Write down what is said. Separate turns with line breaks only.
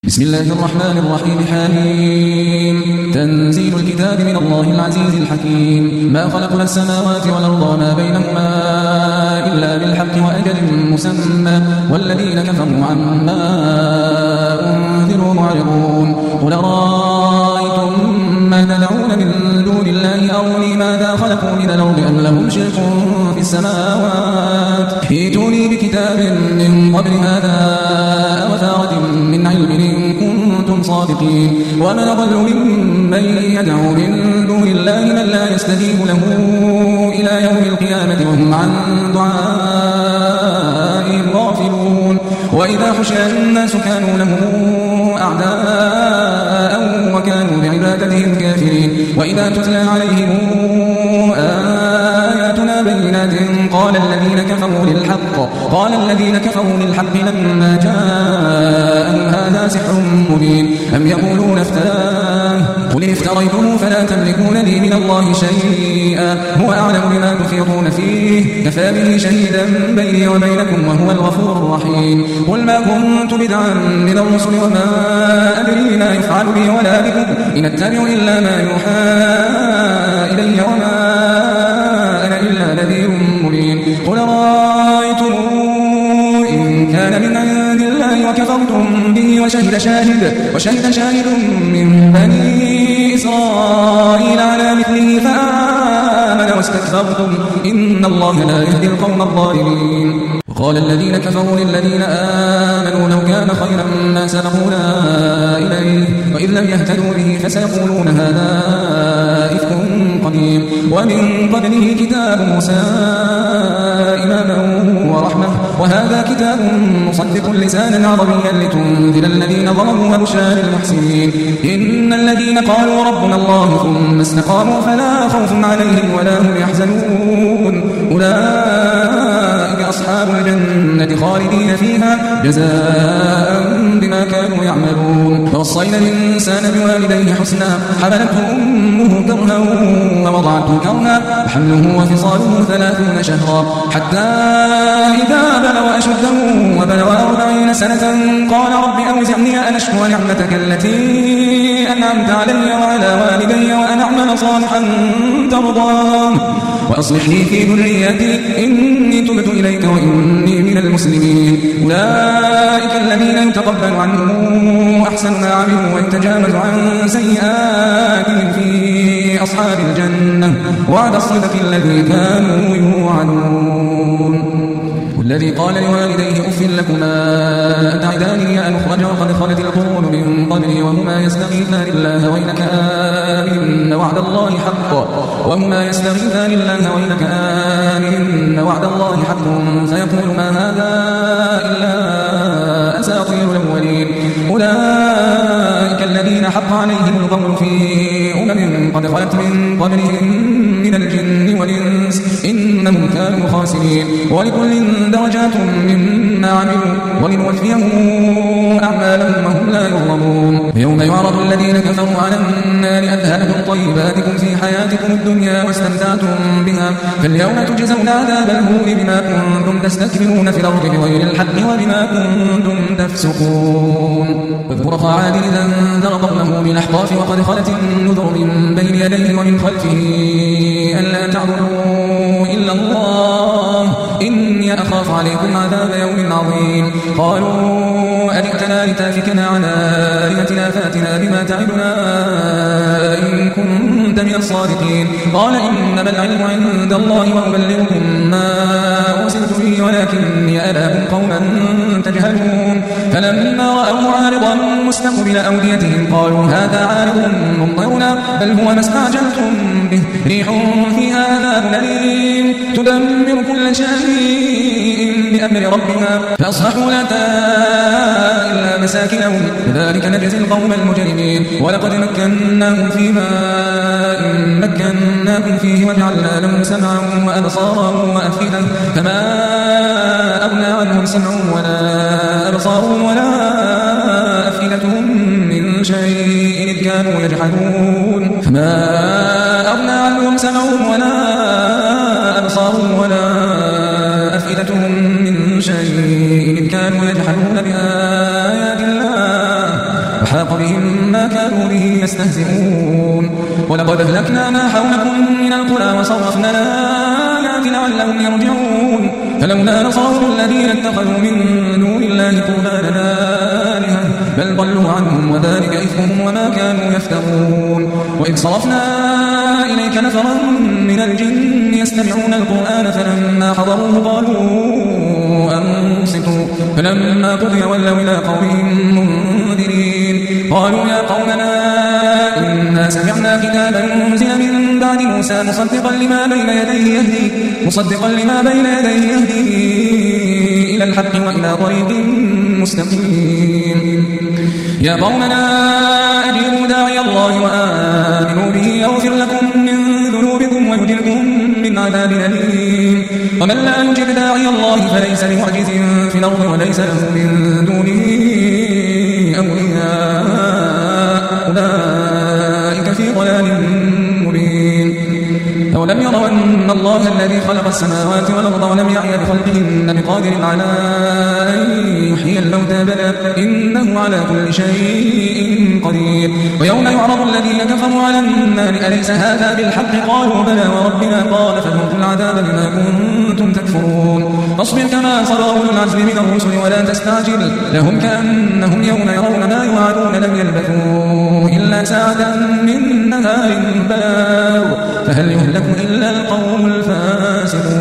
بسم الله الرحمن الرحيم. حميم. تنزيل الكتاب من الله العزيز الحكيم. ما خلقنا السماوات والأرض وما بينهما إلا بالحق وأجل مسمى والذين كفروا عما أنذروا معرضون. قل رأيتم ما تدعون من دون الله أروني ماذا خلقوا من الأرض أم لهم شرك في السماوات ائتوني بكتاب من قبل هذا أو أثارة من علم إن كنتم صادقين. ومن أضل ممن يدعو من دون الله من لا يستجيب له إلى يوم القيامة وهم عن دعائهم غافلون. وإذا حشر الناس كانوا لهم أعداء وكانوا بعبادتهم كافرين. وإذا تتلى عليهم آياتنا بينات قال الذين كفروا للحق لما جاءهم هذا سحر مبين أم يقولون افتراه قل إن افتريته فلا تملكون لي من الله شيئا هو أعلم بما تفيضون فيه كفى به شهيدا بيني وبينكم وهو الغفور الرحيم. قل ما كنت بدعا من الرسل وما أدري ما يفعل بي ولا بكم إن أتبع إلا ما يوحى إلي وما أنا إلا نذير مبين. قل رأيتم إن كان من عند الله وكفرتم به وشهد شاهد من بني إسرائيل على مثله فآمن واستكبرتم إن الله لا يهدي القوم الظالمين. وقال الذين كفروا للذين آمنوا لو كان خيرا ما سبقونا إليه وإذ لم يهتدوا به فسيقولون هذا إفك قديم. ومن قبله كتاب موسى إماما ورحمة وهذا كتاب مصدق لسانا عربيا لتنذر الذين ظلموا وبشرى للمحسنين. إن الذين قالوا ربنا الله ثم استقاموا فلا خوف عليهم ولا هم يحزنون أولئك أصحاب الجنة خالدين فيها جزاء بما كانوا يعملون. ووصينا الإنسان بوالديه حسنا حملته أمه كرها ووضعته كرها وحمله وفصاله 30 شهرا حتى إذا بلغ أشده وبلغ 40 سنة قال رب أوزعني أن أشكر نعمتك التي أنعمت علي وعلى والدي وأن أعمل صالحا ترضاه وأصلح لي في ذريتي إني تبت إليك وإني من المسلمين. أولئك الذين يتقبل عنهم أحسن ما عملوا ويتجاوز عن سيئاتهم في أصحاب الجنة وعد الصدق الذي كانوا يوعدون. والذي قال لوالديه أف لكما أتعداني أن أخرج وقد خلت القرون من قبلي وهما يستغيثان الله ويلك إن وعد الله حق إن وعد الله حق فيقول ما هذا إلا أساطير الأولين. أولئك الذين حق عليهم القول في قد خلت من قبلهم من الجن والإنس إنهم كانوا خاسرين. ولكل درجات مما عملوا ولنوفيهم أعمالهم وهم لا يظلمون. يوم يعرض الذين كفروا على النار أذهبتم طيباتكم في حياتكم الدنيا واستمتعتم بها فاليوم تجزون عذاب الهون بما كنتم تستكبرون في الأرض بغير الحق وبما كنتم تفسقون. واذكر أخا عاد إذا أنذر قومه بالأحقاف وقد خلت النذر من بين يديه ومن خلفه ألا تعبدوا إلا الله إني أخاف عليكم عذاب يوم عظيم. قالوا أجئتنا لتافكنا عن آلهتنا فاتنا بما تعدنا إن كنت من الصادقين. قال إنما العلم عند الله وأبلغكم ما أرسلت به ولكني أراكم قوما تجهلون. فلما رأوا عارضا مستقبل أوديتهم قالوا هذا عارض ممطرنا بل هو ما استعجلتم به ريح فيها عذاب أليم تدمر كل شيء بأمر ربها فأصبحوا لا ترى إلا مساكنهم كذلك نجزي القوم المجرمين. ولقد مكناهم في ماء مكناكم فيه وجعلنا لهم سمعا وأبصارا وأفئدة فما أغنى عنهم سمعهم ولا أبصارهم ولا أفئدتهم من شيء إذ كانوا يجحدون فما أغنى عنهم سمعهم ولا أبصارهم ولا أفئدتهم من شيء إذ كانوا يجحدون بآيات الله وحاق بهم ما كانوا به يستهزئون ولقد أهلكنا ما حولكم من القرى وصرفنا الآيات لعلهم يرجعون فلولا نصرهم الذين اتخذوا من دون الله قربانا آلهة بل ضلوا عنهم وذلك إثمهم وما كانوا يفترون وإذ صرفنا إليك نفرا من الجن يستمعون القرآن فلما حضروه قالوا أنصتوا فلما قضي ولوا إلى قومهم منذرين قالوا يا قومنا إنا سمعنا كتابا أنزل من بعد موسى مصدقا لما بين يديه يهدي إلى الحق وإلى طريق مستقيم يا قومنا أجيبوا داعي الله وآمنوا به يغفر لكم من ذنوبكم ويجركم من عذاب أليم ومن لا يجب داعي الله فليس بمعجز في الأرض وليس له من دونه أولياء أولئك في ضلال مبين أولم يروا أن الله الذي خلق السماوات والأرض ولم يعي بخلقهن بقادر على أن يحيي الموتى بلى إنه على كل شيء قدير ويوم يعرض الذين كفروا على النار أليس هذا بالحق قالوا بلى وربنا قال فذوقوا العذاب بما كنتم تكفرون فاصبر كما صبر أولو العزم من الرسل ولا تستعجل لهم كأنهم يوم يرون ما يوعدون لم يلبثوا إلا ساعة من نهار بلاغ فهل يهلك إلا القوم الفاسقون